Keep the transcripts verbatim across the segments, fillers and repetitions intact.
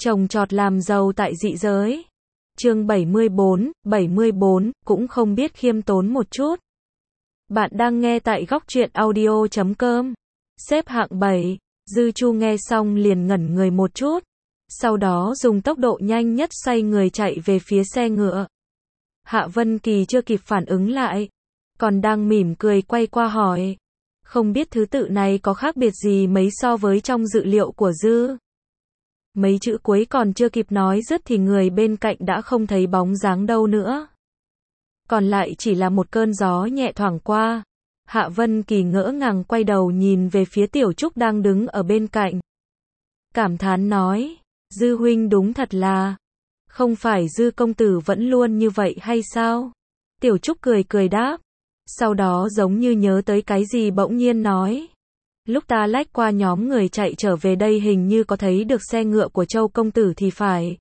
Trồng trọt làm giàu tại dị giới. Chương bảy mươi bốn, bảy mươi bốn, cũng không biết khiêm tốn một chút. Bạn đang nghe tại góc truyện audio chấm com. Xếp hạng bảy, Dư Chu nghe xong liền ngẩn người một chút. Sau đó dùng tốc độ nhanh nhất xoay người chạy về phía xe ngựa. Hạ Vân Kỳ chưa kịp phản ứng lại. Còn đang mỉm cười quay qua hỏi. Không biết thứ tự này có khác biệt gì mấy so với trong dự liệu của Dư. Mấy chữ cuối còn chưa kịp nói dứt thì người bên cạnh đã không thấy bóng dáng đâu nữa. Còn lại chỉ là một cơn gió nhẹ thoảng qua. Hạ Vân Kỳ ngỡ ngàng quay đầu nhìn về phía Tiểu Trúc đang đứng ở bên cạnh. Cảm thán nói, Dư huynh đúng thật là, không phải Dư công tử vẫn luôn như vậy hay sao? Tiểu Trúc cười cười đáp. Sau đó giống như nhớ tới cái gì bỗng nhiên nói. Lúc ta lách qua nhóm người chạy trở về đây hình như có thấy được xe ngựa của Châu công tử thì phải.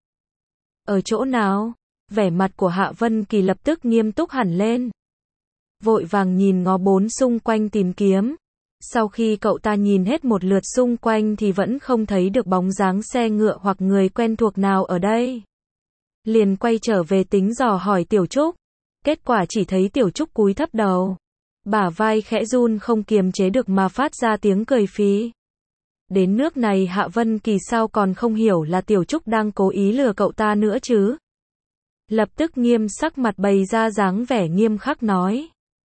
Ở chỗ nào? Vẻ mặt của Hạ Vân Kỳ lập tức nghiêm túc hẳn lên. Vội vàng nhìn ngó bốn xung quanh tìm kiếm. Sau khi cậu ta nhìn hết một lượt xung quanh thì vẫn không thấy được bóng dáng xe ngựa hoặc người quen thuộc nào ở đây. Liền quay trở về tính dò hỏi Tiểu Trúc. Kết quả chỉ thấy Tiểu Trúc cúi thấp đầu. Bả vai khẽ run không kiềm chế được mà phát ra tiếng cười phí. Đến nước này Hạ Vân Kỳ sao còn không hiểu là Tiểu Trúc đang cố ý lừa cậu ta nữa chứ. Lập tức nghiêm sắc mặt bày ra dáng vẻ nghiêm khắc nói.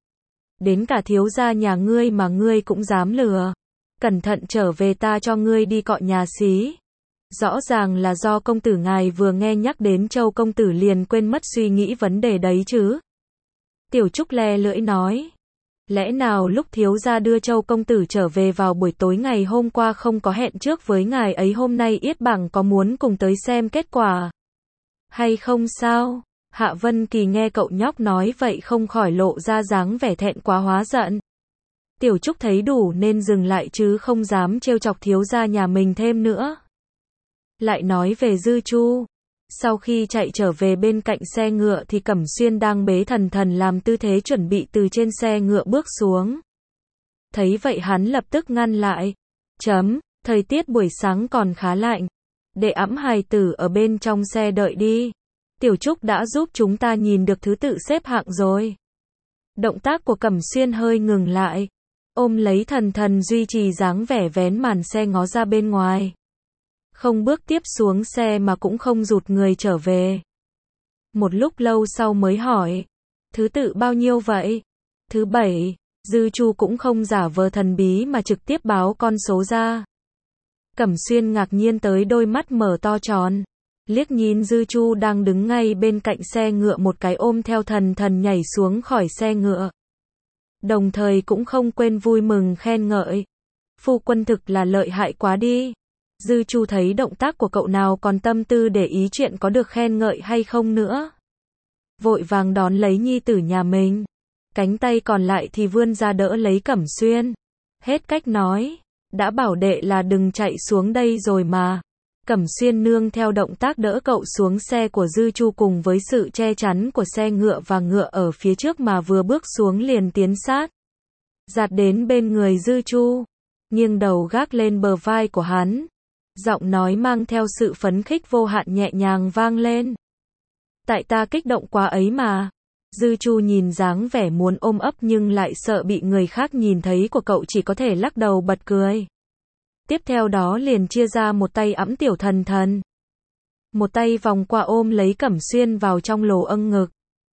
Đến cả thiếu gia nhà ngươi mà ngươi cũng dám lừa. Cẩn thận trở về ta cho ngươi đi cọ nhà xí. Rõ ràng là do công tử ngài vừa nghe nhắc đến Châu công tử liền quên mất suy nghĩ vấn đề đấy chứ. Tiểu Trúc le lưỡi nói. Lẽ nào lúc thiếu gia đưa Châu công tử trở về vào buổi tối ngày hôm qua không có hẹn trước với ngài ấy hôm nay Yết Bảng có muốn cùng tới xem kết quả? Hay không sao? Hạ Vân Kỳ nghe cậu nhóc nói vậy không khỏi lộ ra dáng vẻ thẹn quá hóa giận. Tiểu Trúc thấy đủ nên dừng lại chứ không dám trêu chọc thiếu gia nhà mình thêm nữa. Lại nói về Dư Chu. Sau khi chạy trở về bên cạnh xe ngựa thì Cẩm Xuyên đang bế thần thần làm tư thế chuẩn bị từ trên xe ngựa bước xuống. Thấy vậy hắn lập tức ngăn lại. Chấm, thời tiết buổi sáng còn khá lạnh. Để ẵm hài tử ở bên trong xe đợi đi. Tiểu Trúc đã giúp chúng ta nhìn được thứ tự xếp hạng rồi. Động tác của Cẩm Xuyên hơi ngừng lại. Ôm lấy thần thần duy trì dáng vẻ vén màn xe ngó ra bên ngoài. Không bước tiếp xuống xe mà cũng không rụt người trở về. Một lúc lâu sau mới hỏi. Thứ tự bao nhiêu vậy? Thứ bảy. Dư Chu cũng không giả vờ thần bí mà trực tiếp báo con số ra. Cẩm Xuyên ngạc nhiên tới đôi mắt mở to tròn. Liếc nhìn Dư Chu đang đứng ngay bên cạnh xe ngựa một cái ôm theo thần thần nhảy xuống khỏi xe ngựa. Đồng thời cũng không quên vui mừng khen ngợi. Phu quân thực là lợi hại quá đi. Dư Chu thấy động tác của cậu nào còn tâm tư để ý chuyện có được khen ngợi hay không nữa. Vội vàng đón lấy nhi tử nhà mình. Cánh tay còn lại thì vươn ra đỡ lấy Cẩm Xuyên. Hết cách nói. Đã bảo đệ là đừng chạy xuống đây rồi mà. Cẩm Xuyên nương theo động tác đỡ cậu xuống xe của Dư Chu cùng với sự che chắn của xe ngựa và ngựa ở phía trước mà vừa bước xuống liền tiến sát. Dạt đến bên người Dư Chu. Nghiêng đầu gác lên bờ vai của hắn. Giọng nói mang theo sự phấn khích vô hạn nhẹ nhàng vang lên. Tại ta kích động quá ấy mà. Dư Chu nhìn dáng vẻ muốn ôm ấp nhưng lại sợ bị người khác nhìn thấy của cậu chỉ có thể lắc đầu bật cười. Tiếp theo đó liền chia ra một tay ẵm tiểu thần thần. Một tay vòng qua ôm lấy Cẩm Xuyên vào trong lồ âng ngực.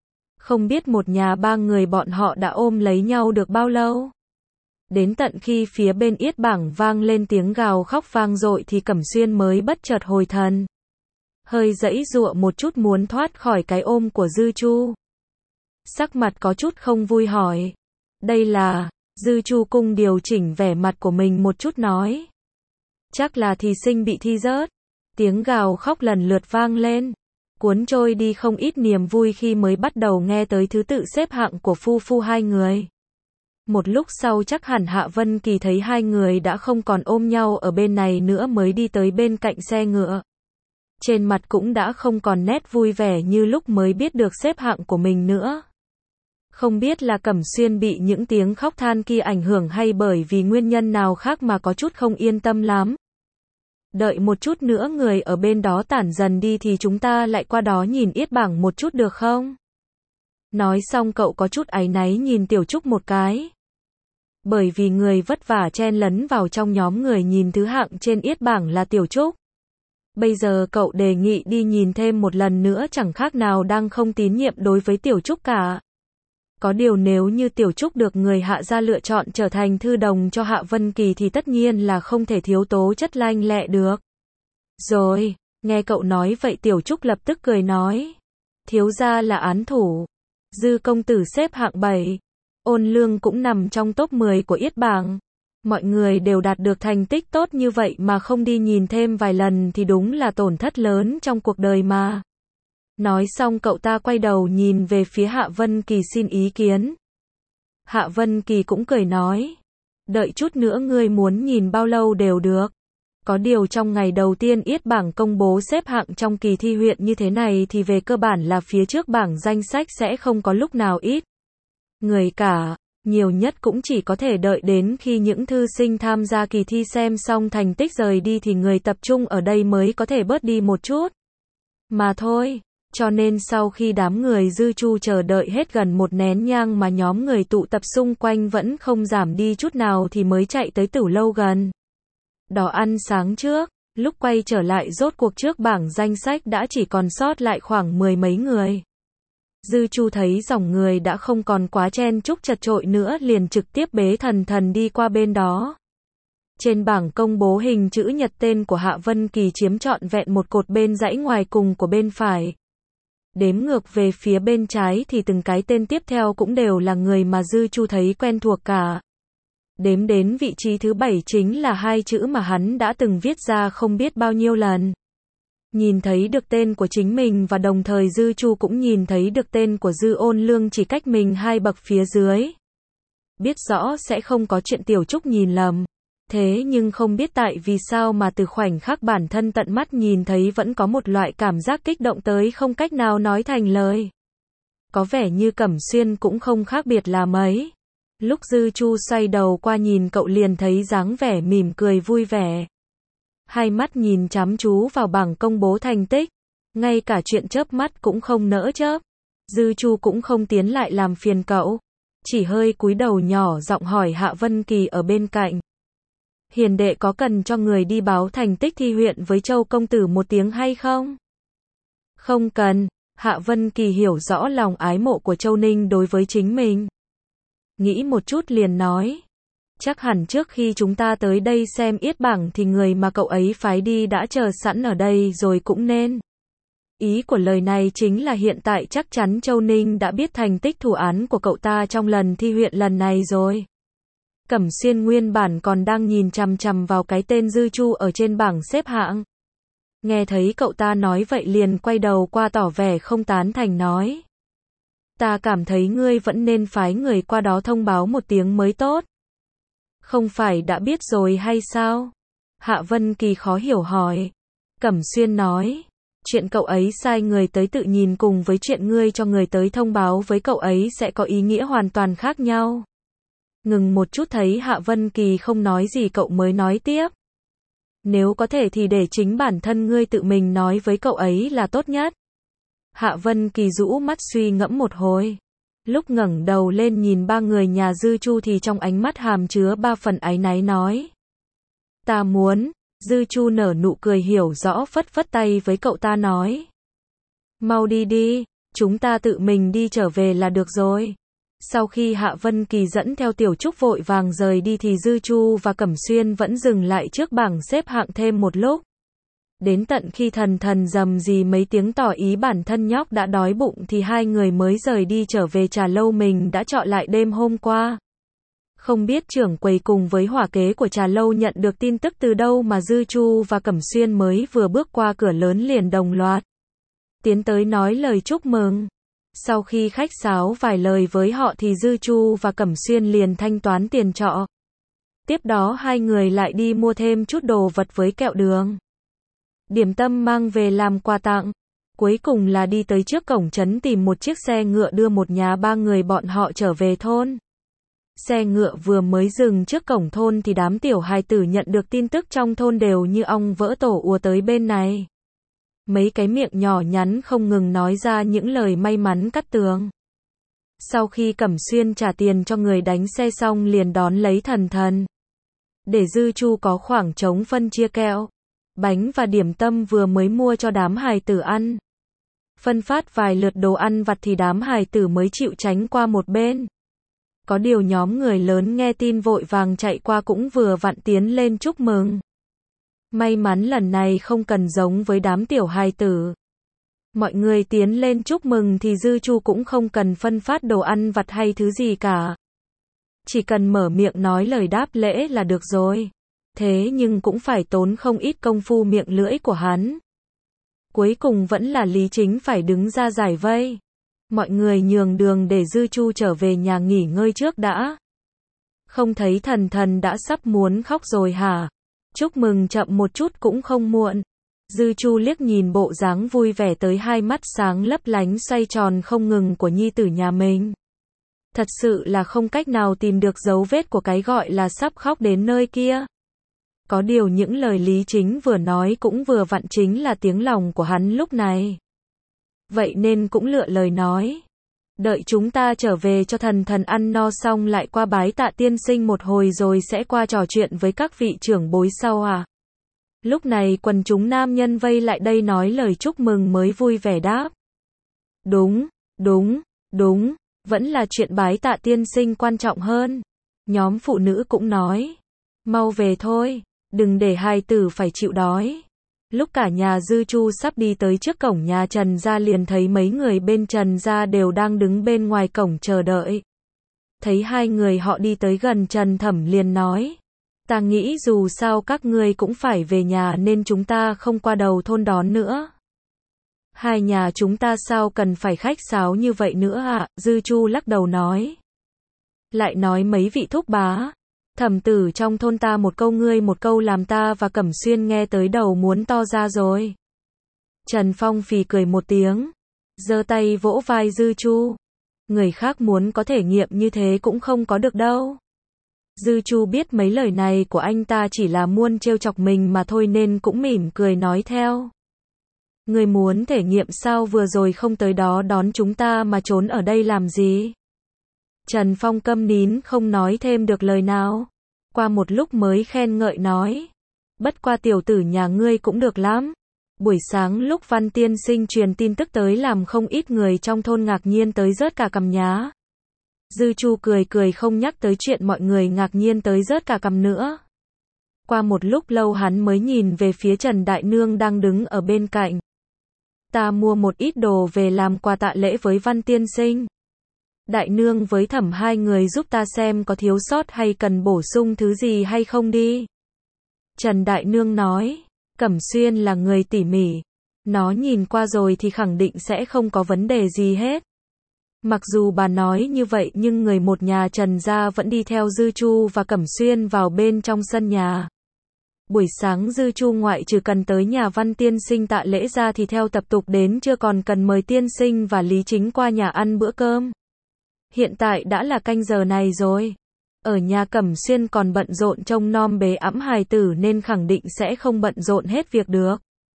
Không biết một nhà ba người bọn họ đã ôm lấy nhau được bao lâu. Đến tận khi phía bên Yết Bảng vang lên tiếng gào khóc vang dội thì Cẩm Xuyên mới bất chợt hồi thần. Hơi giãy giụa một chút muốn thoát khỏi cái ôm của Dư Chu. Sắc mặt có chút không vui hỏi. Đây là... Dư Chu cung điều chỉnh vẻ mặt của mình một chút nói. Chắc là thí sinh bị thi rớt. Tiếng gào khóc lần lượt vang lên. Cuốn trôi đi không ít niềm vui khi mới bắt đầu nghe tới thứ tự xếp hạng của phu phu hai người. Một lúc sau chắc hẳn Hạ Vân Kỳ thấy hai người đã không còn ôm nhau ở bên này nữa mới đi tới bên cạnh xe ngựa. Trên mặt cũng đã không còn nét vui vẻ như lúc mới biết được xếp hạng của mình nữa. Không biết là Cẩm Xuyên bị những tiếng khóc than kia ảnh hưởng hay bởi vì nguyên nhân nào khác mà có chút không yên tâm lắm. Đợi một chút nữa người ở bên đó tản dần đi thì chúng ta lại qua đó nhìn Yết Bảng một chút được không? Nói xong cậu có chút áy náy nhìn Tiểu Trúc một cái. Bởi vì người vất vả chen lấn vào trong nhóm người nhìn thứ hạng trên Yết Bảng là Tiểu Trúc. Bây giờ cậu đề nghị đi nhìn thêm một lần nữa chẳng khác nào đang không tín nhiệm đối với Tiểu Trúc cả. Có điều nếu như Tiểu Trúc được người Hạ gia lựa chọn trở thành thư đồng cho Hạ Vân Kỳ thì tất nhiên là không thể thiếu tố chất lanh lẹ được. Rồi, nghe cậu nói vậy Tiểu Trúc lập tức cười nói. Thiếu gia là án thủ. Dư công tử xếp hạng bảy. Ôn Lương cũng nằm trong top mười của Yết Bảng. Mọi người đều đạt được thành tích tốt như vậy mà không đi nhìn thêm vài lần thì đúng là tổn thất lớn trong cuộc đời mà. Nói xong cậu ta quay đầu nhìn về phía Hạ Vân Kỳ xin ý kiến. Hạ Vân Kỳ cũng cười nói. Đợi chút nữa ngươi muốn nhìn bao lâu đều được. Có điều trong ngày đầu tiên Yết Bảng công bố xếp hạng trong kỳ thi huyện như thế này thì về cơ bản là phía trước bảng danh sách sẽ không có lúc nào ít người cả. Nhiều nhất cũng chỉ có thể đợi đến khi những thư sinh tham gia kỳ thi xem xong thành tích rời đi thì người tập trung ở đây mới có thể bớt đi một chút. Mà thôi, cho nên sau khi đám người Dư Chu chờ đợi hết gần một nén nhang mà nhóm người tụ tập xung quanh vẫn không giảm đi chút nào thì mới chạy tới Tửu Lâu gần đó ăn sáng trước. Lúc quay trở lại rốt cuộc trước bảng danh sách đã chỉ còn sót lại khoảng mười mấy người. Dư Chu thấy dòng người đã không còn quá chen chúc chật chội nữa liền trực tiếp bế thần thần đi qua bên đó. Trên bảng công bố hình chữ nhật tên của Hạ Vân Kỳ chiếm trọn vẹn một cột bên dãy ngoài cùng của bên phải. Đếm ngược về phía bên trái thì từng cái tên tiếp theo cũng đều là người mà Dư Chu thấy quen thuộc cả. Đếm đến vị trí thứ bảy chính là hai chữ mà hắn đã từng viết ra không biết bao nhiêu lần. Nhìn thấy được tên của chính mình và đồng thời Dư Chu cũng nhìn thấy được tên của Dư Ôn Lương chỉ cách mình hai bậc phía dưới. Biết rõ sẽ không có chuyện Tiểu Trúc nhìn lầm. Thế nhưng không biết tại vì sao mà từ khoảnh khắc bản thân tận mắt nhìn thấy vẫn có một loại cảm giác kích động tới không cách nào nói thành lời. Có vẻ như Cẩm Xuyên cũng không khác biệt là mấy. Lúc Dư Chu xoay đầu qua nhìn cậu liền thấy dáng vẻ mỉm cười vui vẻ. Hai mắt nhìn chăm chú vào bảng công bố thành tích. Ngay cả chuyện chớp mắt cũng không nỡ chớp. Dư Chu cũng không tiến lại làm phiền cậu. Chỉ hơi cúi đầu nhỏ giọng hỏi Hạ Vân Kỳ ở bên cạnh. Hiền đệ có cần cho người đi báo thành tích thi huyện với Châu công tử một tiếng hay không? Không cần. Hạ Vân Kỳ hiểu rõ lòng ái mộ của Châu Ninh đối với chính mình. Nghĩ một chút liền nói. Chắc hẳn trước khi chúng ta tới đây xem Yết Bảng thì người mà cậu ấy phái đi đã chờ sẵn ở đây rồi cũng nên. Ý của lời này chính là hiện tại chắc chắn Châu Ninh đã biết thành tích thủ án của cậu ta trong lần thi huyện lần này rồi. Cẩm Xuyên nguyên bản còn đang nhìn chằm chằm vào cái tên Dư Chu ở trên bảng xếp hạng. Nghe thấy cậu ta nói vậy liền quay đầu qua tỏ vẻ không tán thành nói. Ta cảm thấy ngươi vẫn nên phái người qua đó thông báo một tiếng mới tốt. Không phải đã biết rồi hay sao? Hạ Vân Kỳ khó hiểu hỏi. Cẩm Xuyên nói. Chuyện cậu ấy sai người tới tự nhìn cùng với chuyện ngươi cho người tới thông báo với cậu ấy sẽ có ý nghĩa hoàn toàn khác nhau. Ngừng một chút thấy Hạ Vân Kỳ không nói gì cậu mới nói tiếp. Nếu có thể thì để chính bản thân ngươi tự mình nói với cậu ấy là tốt nhất. Hạ Vân Kỳ rũ mắt suy ngẫm một hồi. Lúc ngẩng đầu lên nhìn ba người nhà Dư Chu thì trong ánh mắt hàm chứa ba phần áy náy nói. Ta muốn. Dư Chu nở nụ cười hiểu rõ phất phất tay với cậu ta nói. Mau đi đi, chúng ta tự mình đi trở về là được rồi. Sau khi Hạ Vân Kỳ dẫn theo Tiểu Trúc vội vàng rời đi thì Dư Chu và Cẩm Xuyên vẫn dừng lại trước bảng xếp hạng thêm một lúc. Đến tận khi thần thần rầm rì mấy tiếng tỏ ý bản thân nhóc đã đói bụng thì hai người mới rời đi trở về trà lâu mình đã chọn lại đêm hôm qua. Không biết trưởng quầy cùng với hỏa kế của trà lâu nhận được tin tức từ đâu mà Dư Chu và Cẩm Xuyên mới vừa bước qua cửa lớn liền đồng loạt tiến tới nói lời chúc mừng. Sau khi khách sáo vài lời với họ thì Dư Chu và Cẩm Xuyên liền thanh toán tiền trọ. Tiếp đó hai người lại đi mua thêm chút đồ vật với kẹo đường, điểm tâm mang về làm quà tặng. Cuối cùng là đi tới trước cổng trấn tìm một chiếc xe ngựa đưa một nhà ba người bọn họ trở về thôn. Xe ngựa vừa mới dừng trước cổng thôn thì đám tiểu hài tử nhận được tin tức trong thôn đều như ong vỡ tổ ùa tới bên này. Mấy cái miệng nhỏ nhắn không ngừng nói ra những lời may mắn cắt tường. Sau khi Cẩm Xuyên trả tiền cho người đánh xe xong liền đón lấy Thần Thần. Để Dư Chu có khoảng trống phân chia kẹo, bánh và điểm tâm vừa mới mua cho đám hài tử ăn. Phân phát vài lượt đồ ăn vặt thì đám hài tử mới chịu tránh qua một bên. Có điều nhóm người lớn nghe tin vội vàng chạy qua cũng vừa vặn tiến lên chúc mừng. May mắn lần này không cần giống với đám tiểu hài tử. Mọi người tiến lên chúc mừng thì Dư Chu cũng không cần phân phát đồ ăn vặt hay thứ gì cả. Chỉ cần mở miệng nói lời đáp lễ là được rồi. Thế nhưng cũng phải tốn không ít công phu miệng lưỡi của hắn. Cuối cùng vẫn là Lý Chính phải đứng ra giải vây. Mọi người nhường đường để Dư Chu trở về nhà nghỉ ngơi trước đã. Không thấy Thần Thần đã sắp muốn khóc rồi hả? Chúc mừng chậm một chút cũng không muộn. Dư Chu liếc nhìn bộ dáng vui vẻ tới hai mắt sáng lấp lánh xoay tròn không ngừng của nhi tử nhà mình. Thật sự là không cách nào tìm được dấu vết của cái gọi là sắp khóc đến nơi kia. Có điều những lời Lý Chính vừa nói cũng vừa vặn chính là tiếng lòng của hắn lúc này. Vậy nên cũng lựa lời nói. Đợi chúng ta trở về cho Thần Thần ăn no xong lại qua bái tạ tiên sinh một hồi rồi sẽ qua trò chuyện với các vị trưởng bối sau à. Lúc này quần chúng nam nhân vây lại đây nói lời chúc mừng mới vui vẻ đáp. Đúng, đúng, đúng, vẫn là chuyện bái tạ tiên sinh quan trọng hơn. Nhóm phụ nữ cũng nói. Mau về thôi, đừng để hài tử phải chịu đói. Lúc cả nhà Dư Chu sắp đi tới trước cổng nhà Trần gia liền thấy mấy người bên Trần gia đều đang đứng bên ngoài cổng chờ đợi. Thấy hai người họ đi tới gần Trần Thẩm liền nói. Ta nghĩ dù sao các ngươi cũng phải về nhà nên chúng ta không qua đầu thôn đón nữa. Hai nhà chúng ta sao cần phải khách sáo như vậy nữa ạ? À? Dư Chu lắc đầu nói. Lại nói mấy vị thúc bá. Thẩm tử trong thôn ta một câu ngươi một câu làm ta và Cẩm Xuyên nghe tới đầu muốn to ra rồi. Trần Phong phì cười một tiếng. Giơ tay vỗ vai Dư Chu. Người khác muốn có thể nghiệm như thế cũng không có được đâu. Dư Chu biết mấy lời này của anh ta chỉ là muốn trêu chọc mình mà thôi nên cũng mỉm cười nói theo. Người muốn thể nghiệm sao vừa rồi không tới đó đón chúng ta mà trốn ở đây làm gì? Trần Phong câm nín không nói thêm được lời nào. Qua một lúc mới khen ngợi nói. Bất qua tiểu tử nhà ngươi cũng được lắm. Buổi sáng lúc Văn tiên sinh truyền tin tức tới làm không ít người trong thôn ngạc nhiên tới rớt cả cằm nhá. Dư Chu cười cười không nhắc tới chuyện mọi người ngạc nhiên tới rớt cả cằm nữa. Qua một lúc lâu hắn mới nhìn về phía Trần Đại Nương đang đứng ở bên cạnh. Ta mua một ít đồ về làm quà tạ lễ với Văn tiên sinh. Đại Nương với Thẩm hai người giúp ta xem có thiếu sót hay cần bổ sung thứ gì hay không đi. Trần Đại Nương nói, Cẩm Xuyên là người tỉ mỉ. Nó nhìn qua rồi thì khẳng định sẽ không có vấn đề gì hết. Mặc dù bà nói như vậy nhưng người một nhà Trần gia vẫn đi theo Dư Chu và Cẩm Xuyên vào bên trong sân nhà. Buổi sáng Dư Chu ngoại trừ cần tới nhà Văn tiên sinh tạ lễ ra thì theo tập tục đến chưa còn cần mời tiên sinh và Lý Chính qua nhà ăn bữa cơm. Hiện tại đã là canh giờ này rồi. Ở nhà Cẩm Xuyên còn bận rộn trông nom bế ẵm hài tử nên khẳng định sẽ không bận rộn hết việc được.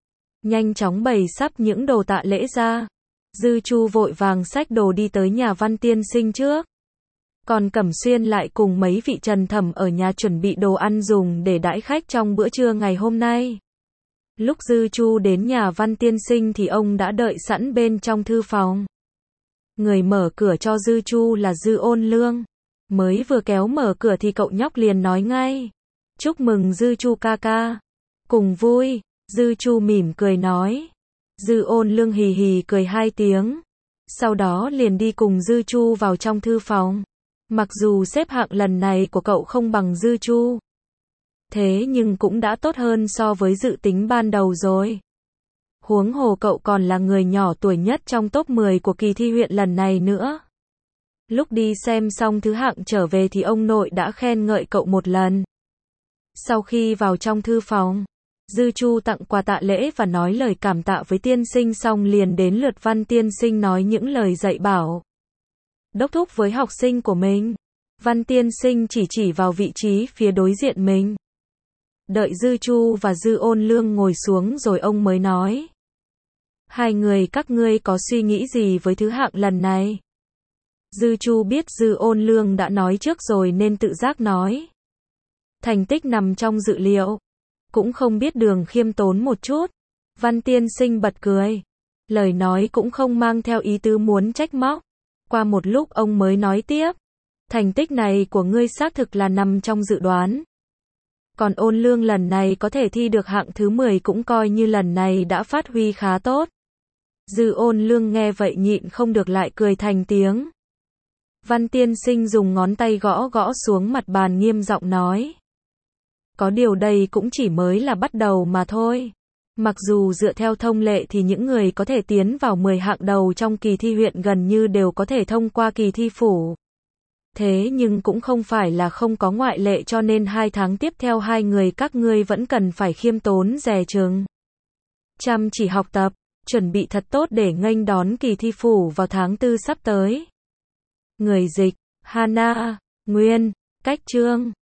Nhanh chóng bày sắp những đồ tạ lễ ra. Dư Chu vội vàng xách đồ đi tới nhà Văn tiên sinh trước. Còn Cẩm Xuyên lại cùng mấy vị Trần Thẩm ở nhà chuẩn bị đồ ăn dùng để đãi khách trong bữa trưa ngày hôm nay. Lúc Dư Chu đến nhà Văn tiên sinh thì ông đã đợi sẵn bên trong thư phòng. Người mở cửa cho Dư Chu là Dư Ôn Lương. Mới vừa kéo mở cửa thì cậu nhóc liền nói ngay. Chúc mừng Dư Chu ca ca. Cùng vui, Dư Chu mỉm cười nói. Dư Ôn Lương hì hì cười hai tiếng. Sau đó liền đi cùng Dư Chu vào trong thư phòng. Mặc dù xếp hạng lần này của cậu không bằng Dư Chu. Thế nhưng cũng đã tốt hơn so với dự tính ban đầu rồi. Huống hồ cậu còn là người nhỏ tuổi nhất trong top mười của kỳ thi huyện lần này nữa. Lúc đi xem xong thứ hạng trở về thì ông nội đã khen ngợi cậu một lần. Sau khi vào trong thư phòng, Dư Chu tặng quà tạ lễ và nói lời cảm tạ với tiên sinh xong liền đến lượt Văn tiên sinh nói những lời dạy bảo. Đốc thúc với học sinh của mình. Văn tiên sinh chỉ chỉ vào vị trí phía đối diện mình. Đợi Dư Chu và Dư Ôn Lương ngồi xuống rồi ông mới nói. Hai người các ngươi có suy nghĩ gì với thứ hạng lần này? Dư Chu biết Dư Ôn Lương đã nói trước rồi nên tự giác nói. Thành tích nằm trong dự liệu. Cũng không biết Đường khiêm tốn một chút. Văn tiên sinh bật cười. Lời nói cũng không mang theo ý tứ muốn trách móc. Qua một lúc ông mới nói tiếp. Thành tích này của ngươi xác thực là nằm trong dự đoán. Còn Ôn Lương lần này có thể thi được hạng thứ mười cũng coi như lần này đã phát huy khá tốt. Dư Ôn Lương nghe vậy nhịn không được lại cười thành tiếng. Văn tiên sinh dùng ngón tay gõ gõ xuống mặt bàn nghiêm giọng nói. Có điều đây cũng chỉ mới là bắt đầu mà thôi. Mặc dù dựa theo thông lệ thì những người có thể tiến vào mười hạng đầu trong kỳ thi huyện gần như đều có thể thông qua kỳ thi phủ. Thế nhưng cũng không phải là không có ngoại lệ cho nên hai tháng tiếp theo hai người các ngươi vẫn cần phải khiêm tốn dè chừng. Chăm chỉ học tập, chuẩn bị thật tốt để nghênh đón kỳ thi phủ vào tháng tư sắp tới. Người dịch, Hana, Nguyên, Cách Chương.